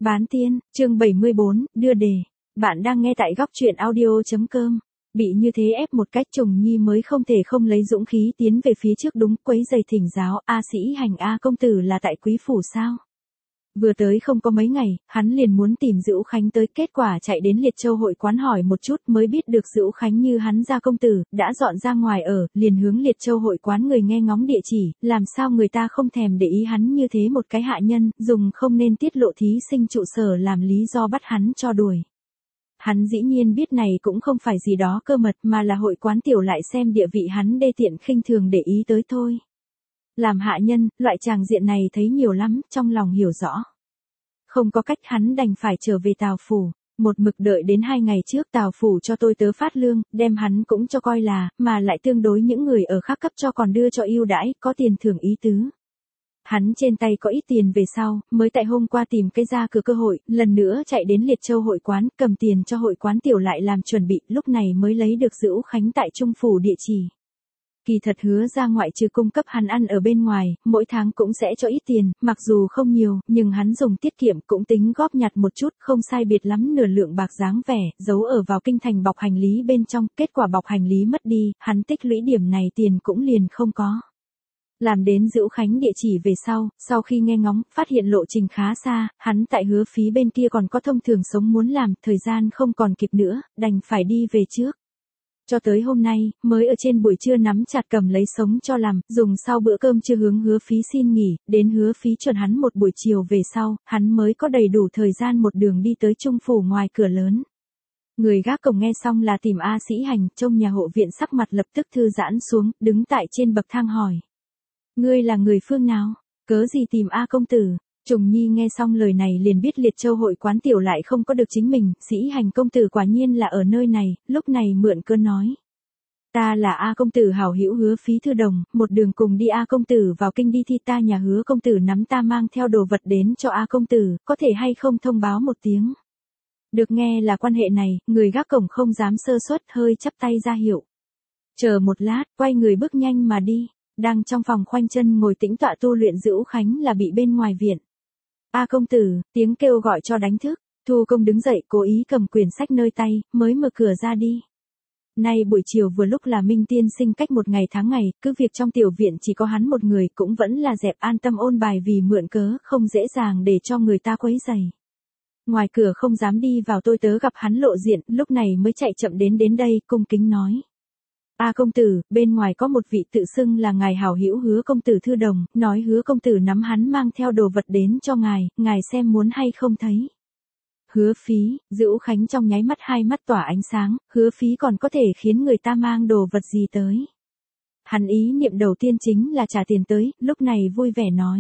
Bán tiên, chương 74, đưa đề. Bạn đang nghe tại góc truyện audio.com. Bị như thế ép một cách Trùng Nhi mới không thể không lấy dũng khí tiến về phía trước đúng quấy giày thỉnh giáo. A Sĩ Hành A công tử là tại quý phủ sao? Vừa tới không có mấy ngày, hắn liền muốn tìm Dữu Khánh tới, kết quả chạy đến Liệt Châu hội quán hỏi một chút mới biết được Dữu Khánh như hắn gia công tử, đã dọn ra ngoài ở, liền hướng Liệt Châu hội quán người nghe ngóng địa chỉ, làm sao người ta không thèm để ý hắn như thế một cái hạ nhân, dùng không nên tiết lộ thí sinh trụ sở làm lý do bắt hắn cho đuổi. Hắn dĩ nhiên biết này cũng không phải gì đó cơ mật mà là hội quán tiểu lại xem địa vị hắn đê tiện khinh thường để ý tới thôi. Làm hạ nhân, loại tràng diện này thấy nhiều lắm, trong lòng hiểu rõ. Không có cách hắn đành phải trở về Tào Phủ, một mực đợi đến 2 ngày trước Tào Phủ cho tôi tớ phát lương, đem hắn cũng cho coi là, mà lại tương đối những người ở khác cấp cho còn đưa cho ưu đãi, có tiền thưởng ý tứ. Hắn trên tay có ít tiền về sau, mới tại hôm qua tìm cái ra cửa cơ hội, lần nữa chạy đến Liệt Châu hội quán, cầm tiền cho hội quán tiểu lại làm chuẩn bị, lúc này mới lấy được Dữu Khánh tại Trung Phủ địa chỉ. Kỳ thật hứa ra ngoại trừ cung cấp hắn ăn ở bên ngoài, mỗi tháng cũng sẽ cho ít tiền, mặc dù không nhiều, nhưng hắn dùng tiết kiệm cũng tính góp nhặt một chút, không sai biệt lắm nửa lượng bạc dáng vẻ, giấu ở vào kinh thành bọc hành lý bên trong, kết quả bọc hành lý mất đi, hắn tích lũy điểm này tiền cũng liền không có. Làm đến Dữu Khánh địa chỉ về sau khi nghe ngóng, phát hiện lộ trình khá xa, hắn tại Hứa Phí bên kia còn có thông thường sống muốn làm, thời gian không còn kịp nữa, đành phải đi về trước. Cho tới hôm nay, mới ở trên buổi trưa nắm chặt cầm lấy sống cho làm, dùng sau bữa cơm chưa hướng Hứa Phí xin nghỉ, đến Hứa Phí chuẩn hắn một buổi chiều về sau, hắn mới có đầy đủ thời gian một đường đi tới Trung Phủ ngoài cửa lớn. Người gác cổng nghe xong là tìm A Sĩ Hành, trong nhà hộ viện sắc mặt lập tức thư giãn xuống, đứng tại trên bậc thang hỏi. Ngươi là người phương nào? Cớ gì tìm A công tử? Trùng Nhi nghe xong lời này liền biết Liệt Châu hội quán tiểu lại không có được chính mình, Sĩ Hành công tử quả nhiên là ở nơi này, lúc này mượn cơn nói. Ta là A công tử hảo hữu Hứa Phí thư đồng, một đường cùng đi A công tử vào kinh đi thi ta nhà Hứa công tử nắm ta mang theo đồ vật đến cho A công tử, có thể hay không thông báo một tiếng. Được nghe là quan hệ này, người gác cổng không dám sơ suất hơi chắp tay ra hiệu. Chờ một lát, quay người bước nhanh mà đi. Đang trong phòng khoanh chân ngồi tĩnh tọa tu luyện Dữu Khánh là bị bên ngoài viện. A công tử, tiếng kêu gọi cho đánh thức, Thu Công đứng dậy cố ý cầm quyển sách nơi tay, mới mở cửa ra đi. Nay buổi chiều vừa lúc là Minh Tiên sinh cách một ngày tháng ngày, cứ việc trong tiểu viện chỉ có hắn một người cũng vẫn là dẹp an tâm ôn bài vì mượn cớ không dễ dàng để cho người ta quấy rầy. Ngoài cửa không dám đi vào tôi tớ gặp hắn lộ diện, lúc này mới chạy chậm đến đây, cung kính nói. A công tử, bên ngoài có một vị tự xưng là ngài hảo hữu Hứa công tử thư đồng, nói Hứa công tử nắm hắn mang theo đồ vật đến cho ngài xem muốn hay không thấy. Hứa Phí, Dữu Khánh trong nháy mắt hai mắt tỏa ánh sáng, Hứa Phí còn có thể khiến người ta mang đồ vật gì tới. Hắn ý niệm đầu tiên chính là trả tiền tới, lúc này vui vẻ nói.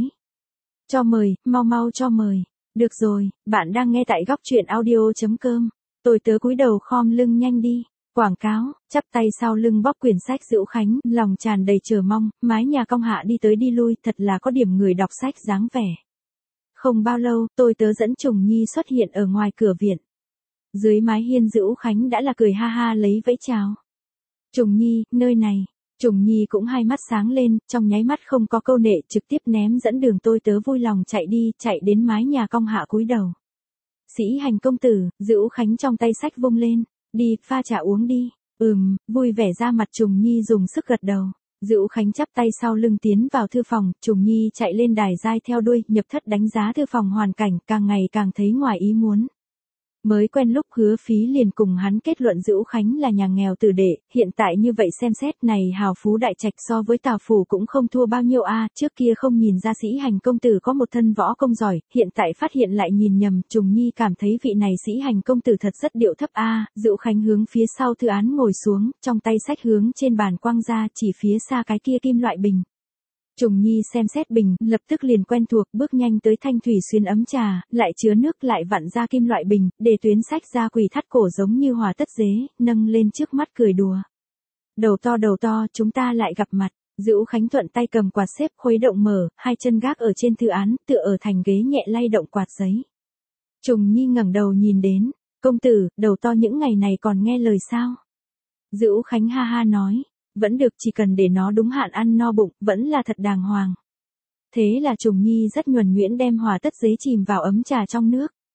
Cho mời, mau cho mời. Được rồi, bạn đang nghe tại góc truyện audio.com, tôi tớ cúi đầu khom lưng nhanh đi. Quảng cáo, chắp tay sau lưng bóp quyển sách Dữu Khánh, lòng tràn đầy chờ mong, mái nhà cong hạ đi tới đi lui, thật là có điểm người đọc sách dáng vẻ. Không bao lâu, tôi tớ dẫn Trùng Nhi xuất hiện ở ngoài cửa viện. Dưới mái hiên Dữu Khánh đã là cười ha ha lấy vẫy chào. Trùng Nhi, nơi này. Trùng Nhi cũng hai mắt sáng lên, trong nháy mắt không có câu nệ trực tiếp ném dẫn đường tôi tớ vui lòng chạy đến mái nhà cong hạ cúi đầu. Sĩ Hành công tử, Dữu Khánh trong tay sách vung lên. Đi, pha trà uống đi. Vui vẻ ra mặt Trùng Nhi dùng sức gật đầu. Dữu Khánh chắp tay sau lưng tiến vào thư phòng, Trùng Nhi chạy lên đài giai theo đuôi, nhập thất đánh giá thư phòng hoàn cảnh, càng ngày càng thấy ngoài ý muốn. Mới quen lúc Hứa Phí liền cùng hắn kết luận Dữu Khánh là nhà nghèo tử đệ, hiện tại như vậy xem xét này hào phú đại trạch so với Tào Phủ cũng không thua bao nhiêu trước kia không nhìn ra Sĩ Hành công tử có một thân võ công giỏi, hiện tại phát hiện lại nhìn nhầm, Trùng Nhi cảm thấy vị này Sĩ Hành công tử thật rất điệu thấp Dữu Khánh hướng phía sau thư án ngồi xuống, trong tay sách hướng trên bàn quăng ra chỉ phía xa cái kia kim loại bình. Trùng Nhi xem xét bình, lập tức liền quen thuộc, bước nhanh tới thanh thủy xuyên ấm trà, lại chứa nước lại vặn ra kim loại bình, để tuyến sách ra quỳ thắt cổ giống như hòa tất dế, nâng lên trước mắt cười đùa. Đầu to, chúng ta lại gặp mặt. Dữu Khánh thuận tay cầm quạt xếp khuấy động mở, hai chân gác ở trên thư án, tựa ở thành ghế nhẹ lay động quạt giấy. Trùng Nhi ngẩng đầu nhìn đến, công tử, đầu to những ngày này còn nghe lời sao? Dữu Khánh ha ha nói. Vẫn được, chỉ cần để nó đúng hạn ăn no bụng, vẫn là thật đàng hoàng. Thế là Trùng Nhi rất nhuần nhuyễn đem hòa tất giấy chìm vào ấm trà trong nước.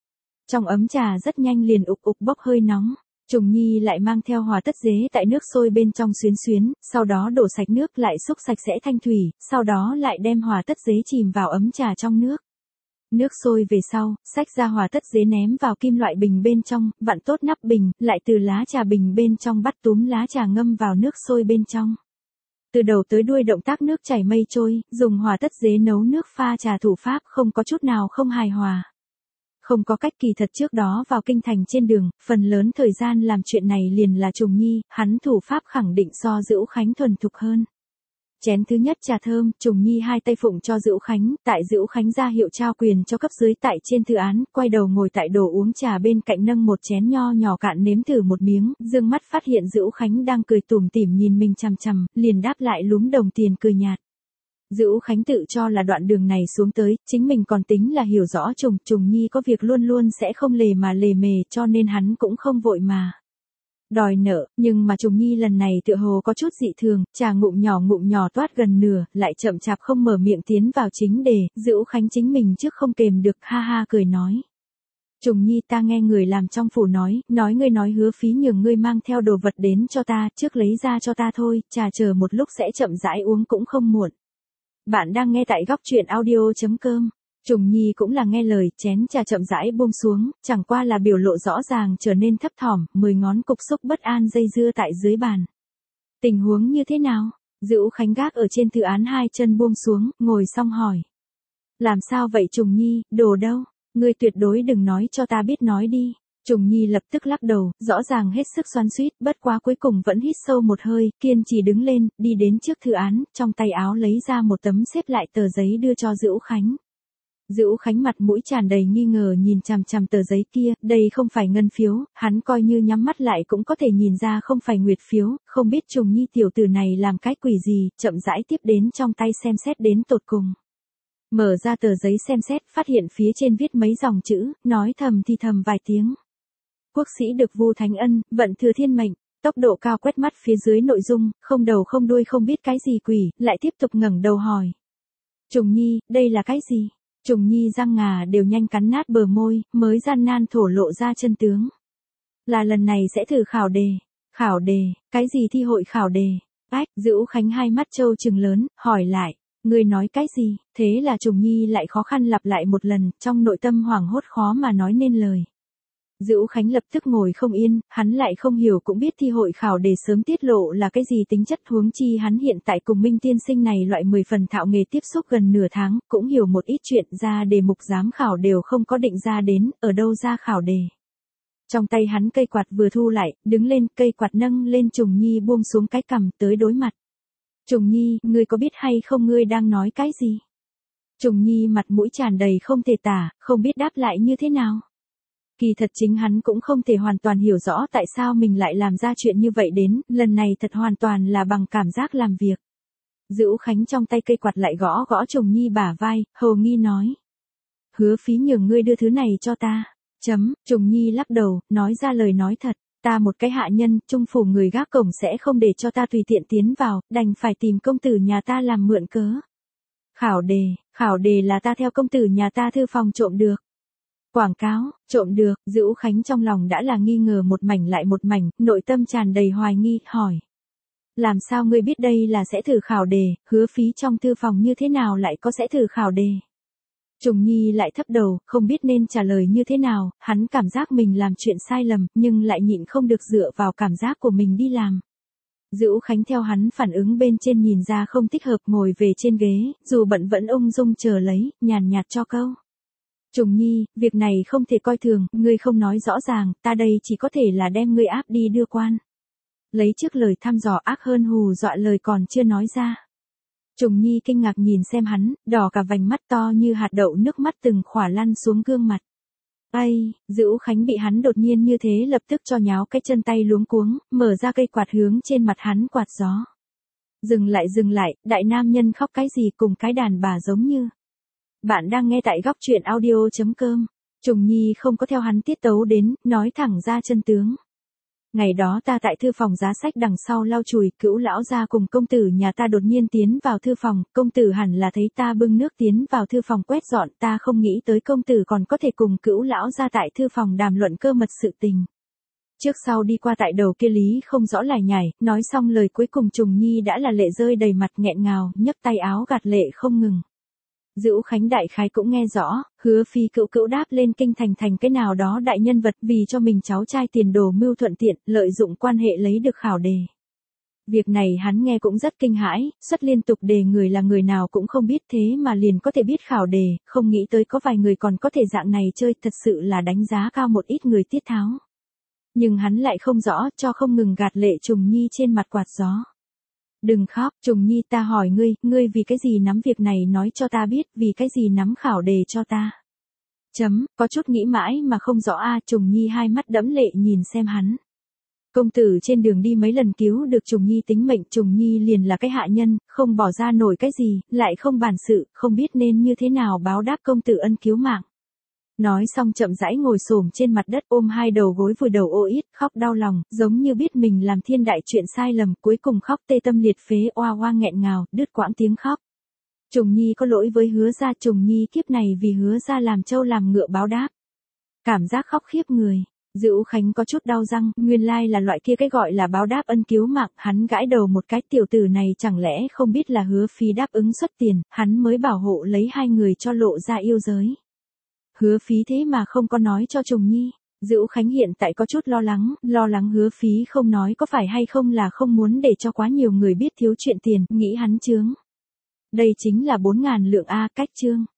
Trong ấm trà rất nhanh liền ục ục bốc hơi nóng. Trùng Nhi lại mang theo hòa tất dế tại nước sôi bên trong xuyến xuyến, sau đó đổ sạch nước lại xúc sạch sẽ thanh thủy, sau đó lại đem hòa tất dế chìm vào ấm trà trong nước. Nước sôi về sau, xách ra hòa tất dế ném vào kim loại bình bên trong, vặn tốt nắp bình, lại từ lá trà bình bên trong bắt túm lá trà ngâm vào nước sôi bên trong. Từ đầu tới đuôi động tác nước chảy mây trôi, dùng hòa tất dế nấu nước pha trà thủ pháp không có chút nào không hài hòa. Không có cách, kỳ thật trước đó vào kinh thành trên đường, phần lớn thời gian làm chuyện này liền là Trùng Nhi, hắn thủ pháp khẳng định so Dữu Khánh thuần thục hơn. Chén thứ nhất trà thơm, Trùng Nhi hai tay phụng cho Dữu Khánh, tại Dữu Khánh ra hiệu trao quyền cho cấp dưới tại trên thư án, quay đầu ngồi tại đồ uống trà bên cạnh nâng một chén nho nhỏ cạn nếm thử một miếng, dương mắt phát hiện Dữu Khánh đang cười tủm tỉm nhìn mình chằm chằm, liền đáp lại lúm đồng tiền cười nhạt. Dữu Khánh tự cho là đoạn đường này xuống tới, chính mình còn tính là hiểu rõ Trùng Nhi có việc luôn luôn sẽ không lề mà lề mề, cho nên hắn cũng không vội mà đòi nợ, nhưng mà Trùng Nhi lần này tựa hồ có chút dị thường, trà ngụm nhỏ toát gần nửa, lại chậm chạp không mở miệng tiến vào chính đề, Dữu Khánh chính mình trước không kềm được, ha ha cười nói. Trùng Nhi, ta nghe người làm trong phủ nói ngươi nói hứa phí nhường ngươi mang theo đồ vật đến cho ta, trước lấy ra cho ta thôi, trà chờ một lúc sẽ chậm rãi uống cũng không muộn. Bạn đang nghe tại góc truyện audio.com. Trùng Nhi cũng là nghe lời, chén trà chậm rãi buông xuống, chẳng qua là biểu lộ rõ ràng trở nên thấp thỏm, 10 ngón cục xúc bất an dây dưa tại dưới bàn. Tình huống như thế nào? Dữu Khánh gác ở trên thư án hai chân buông xuống, ngồi xong hỏi. Làm sao vậy Trùng Nhi, đồ đâu? Ngươi tuyệt đối đừng nói cho ta biết, nói đi. Trùng Nhi lập tức lắc đầu, rõ ràng hết sức xoắn xuýt, bất quá cuối cùng vẫn hít sâu một hơi, kiên trì đứng lên, đi đến trước thư án, trong tay áo lấy ra một tấm xếp lại tờ giấy đưa cho Dữu Khánh. Dữu Khánh mặt mũi tràn đầy nghi ngờ nhìn chằm chằm tờ giấy kia, đây không phải ngân phiếu, hắn coi như nhắm mắt lại cũng có thể nhìn ra không phải nguyệt phiếu, không biết Trùng Nhi tiểu tử này làm cái quỷ gì, chậm rãi tiếp đến trong tay xem xét đến tột cùng. Mở ra tờ giấy xem xét, phát hiện phía trên viết mấy dòng chữ, nói thầm thì thầm vài tiếng. Quốc sĩ được Vu Thánh Ân, vận thừa thiên mệnh. Tốc độ cao quét mắt phía dưới nội dung, không đầu không đuôi không biết cái gì quỷ, lại tiếp tục ngẩng đầu hỏi. Trùng Nhi, đây là cái gì? Trùng Nhi răng ngà đều nhanh cắn nát bờ môi, mới gian nan thổ lộ ra chân tướng. Là lần này sẽ thử khảo đề. Khảo đề, cái gì thi hội khảo đề? Ách, Dữu Khánh hai mắt trâu trừng lớn, hỏi lại. Ngươi nói cái gì? Thế là Trùng Nhi lại khó khăn lặp lại một lần, trong nội tâm hoảng hốt khó mà nói nên lời. Dữu Khánh lập tức ngồi không yên, hắn lại không hiểu cũng biết thi hội khảo đề sớm tiết lộ là cái gì tính chất, huống chi hắn hiện tại cùng Minh tiên sinh này loại 10 phần thạo nghề tiếp xúc gần nửa tháng, cũng hiểu một ít chuyện, ra đề mục giám khảo đều không có định ra đến, ở đâu ra khảo đề. Trong tay hắn cây quạt vừa thu lại, đứng lên, cây quạt nâng lên Trùng Nhi buông xuống cái cằm tới đối mặt. Trùng Nhi, ngươi có biết hay không ngươi đang nói cái gì? Trùng Nhi mặt mũi tràn đầy không thể tả, không biết đáp lại như thế nào. Kỳ thật chính hắn cũng không thể hoàn toàn hiểu rõ tại sao mình lại làm ra chuyện như vậy đến, lần này thật hoàn toàn là bằng cảm giác làm việc. Dữu Khánh trong tay cây quạt lại gõ gõ Trùng Nhi bả vai, hồ nghi nói. Hứa phí nhường ngươi đưa thứ này cho ta. Trùng Nhi lắc đầu, nói ra lời nói thật. Ta một cái hạ nhân, trung phủ người gác cổng sẽ không để cho ta tùy tiện tiến vào, đành phải tìm công tử nhà ta làm mượn cớ. Khảo đề là ta theo công tử nhà ta thư phòng trộm được. Quảng cáo, trộm được, Dữu Khánh trong lòng đã là nghi ngờ một mảnh lại một mảnh, nội tâm tràn đầy hoài nghi, hỏi. Làm sao ngươi biết đây là sẽ thử khảo đề, hứa phí trong thư phòng như thế nào lại có sẽ thử khảo đề? Trùng Nhi lại thấp đầu, không biết nên trả lời như thế nào, hắn cảm giác mình làm chuyện sai lầm, nhưng lại nhịn không được dựa vào cảm giác của mình đi làm. Dữu Khánh theo hắn phản ứng bên trên nhìn ra không thích hợp, ngồi về trên ghế, dù bận vẫn ung dung chờ lấy, nhàn nhạt cho câu. Trùng Nhi, việc này không thể coi thường, ngươi không nói rõ ràng, ta đây chỉ có thể là đem ngươi áp đi đưa quan. Lấy trước lời thăm dò ác hơn hù dọa lời còn chưa nói ra. Trùng Nhi kinh ngạc nhìn xem hắn, đỏ cả vành mắt to như hạt đậu, nước mắt từng khỏa lăn xuống gương mặt. Ây, Dữu Khánh bị hắn đột nhiên như thế lập tức cho nháo cái chân tay luống cuống, mở ra cây quạt hướng trên mặt hắn quạt gió. Dừng lại, đại nam nhân khóc cái gì cùng cái đàn bà giống như. Bạn đang nghe tại góc truyện audio.com. Trùng Nhi không có theo hắn tiết tấu đến, nói thẳng ra chân tướng. Ngày đó ta tại thư phòng giá sách đằng sau lau chùi, Cữu lão gia cùng công tử nhà ta đột nhiên tiến vào thư phòng, công tử hẳn là thấy ta bưng nước tiến vào thư phòng quét dọn, ta không nghĩ tới công tử còn có thể cùng Cữu lão gia tại thư phòng đàm luận cơ mật sự tình. Trước sau đi qua tại đầu kia lý không rõ lải nhải, nói xong lời cuối cùng Trùng Nhi đã là lệ rơi đầy mặt nghẹn ngào, nhấc tay áo gạt lệ không ngừng. Dữu Khánh đại khái cũng nghe rõ, Hứa Phi Cữu đáp lên kinh thành cái nào đó đại nhân vật vì cho mình cháu trai tiền đồ mưu thuận tiện, lợi dụng quan hệ lấy được khảo đề. Việc này hắn nghe cũng rất kinh hãi, xuất liên tục đề người là người nào cũng không biết thế mà liền có thể biết khảo đề, không nghĩ tới có vài người còn có thể dạng này chơi, thật sự là đánh giá cao một ít người tiết tháo. Nhưng hắn lại không rõ, cho không ngừng gạt lệ Trùng Nhi trên mặt quạt gió. Đừng khóc, Trùng Nhi, ta hỏi ngươi vì cái gì nắm việc này nói cho ta biết, vì cái gì nắm khảo đề cho ta. Có chút nghĩ mãi mà không rõ a. Trùng Nhi hai mắt đẫm lệ nhìn xem hắn. Công tử trên đường đi mấy lần cứu được Trùng Nhi tính mệnh, Trùng Nhi liền là cái hạ nhân, không bỏ ra nổi cái gì, lại không bản sự, không biết nên như thế nào báo đáp công tử ân cứu mạng. Nói xong chậm rãi ngồi xổm trên mặt đất ôm hai đầu gối vùi đầu ô yết, khóc đau lòng, giống như biết mình làm thiên đại chuyện sai lầm, cuối cùng khóc tê tâm liệt phế, oa oa nghẹn ngào, đứt quãng tiếng khóc. Trùng Nhi có lỗi với Hứa gia, Trùng Nhi kiếp này vì Hứa gia làm trâu làm ngựa báo đáp. Cảm giác khóc khiếp người. Dữu Khánh có chút đau răng, nguyên lai là loại kia cái gọi là báo đáp ân cứu mạng, hắn gãi đầu một cái, tiểu tử này chẳng lẽ không biết là Hứa Phi đáp ứng xuất tiền, hắn mới bảo hộ lấy hai người cho lộ ra yêu giới. Hứa Phí thế mà không có nói cho Trùng Nhi. Dữu Khánh hiện tại có chút lo lắng Hứa Phí không nói có phải hay không là không muốn để cho quá nhiều người biết thiếu chuyện tiền, nghĩ hắn chướng. Đây chính là 4.000 lượng a, cách chương.